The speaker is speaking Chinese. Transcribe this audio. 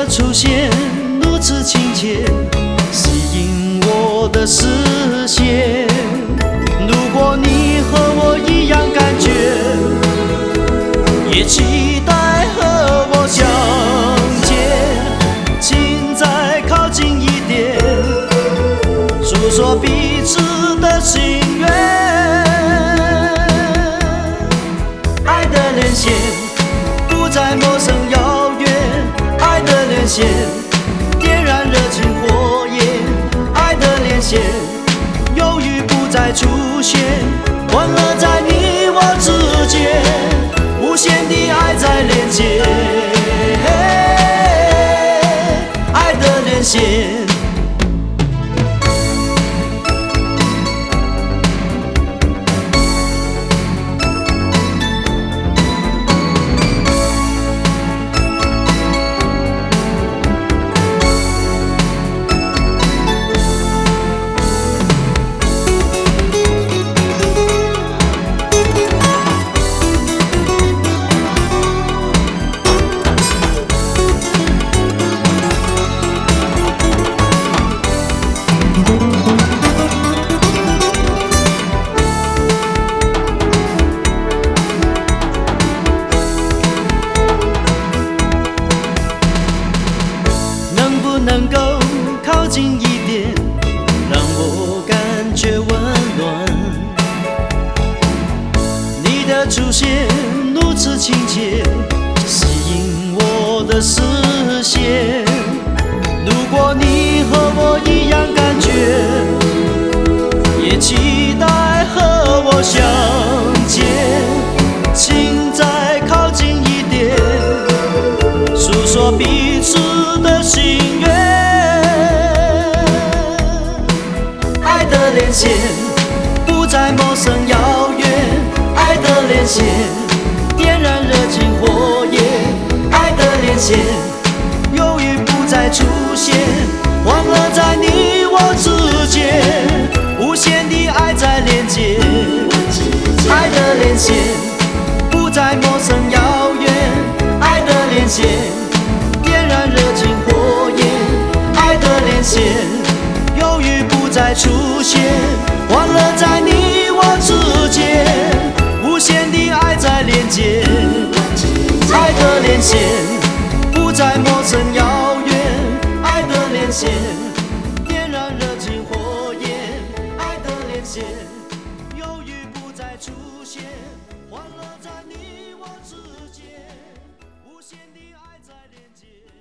出现如此亲切，吸引我的视线。如果你和我一样感觉，也期待和我相见，请再靠近一点，诉说彼此的心愿。爱的连线不再陌生遥远，爱的连线点燃热情火焰，爱的连线犹豫不再出现，欢乐在你我之间，无限的爱在连接，爱的连线。能够靠近一点，让我感觉温暖。你的出现如此亲切，吸引我的视线。如果你和我一样感觉，也期待和我相见，请再靠近一点，诉说彼此的心愿。爱的连线不再陌生遥远，爱的连线点燃热情火焰，爱的连线犹豫不再出现，欢乐在你我之间，无限的爱在连接。爱的连线不再陌生遥远，爱的连线点燃热情火焰，爱的连线犹豫不再出现，欢乐在你我之间，无限的爱在连接。爱的连线不再陌生遥远，爱的连线点燃热情火焰，爱的连线犹豫不再出现，欢乐在你我之间，无限的爱在连接。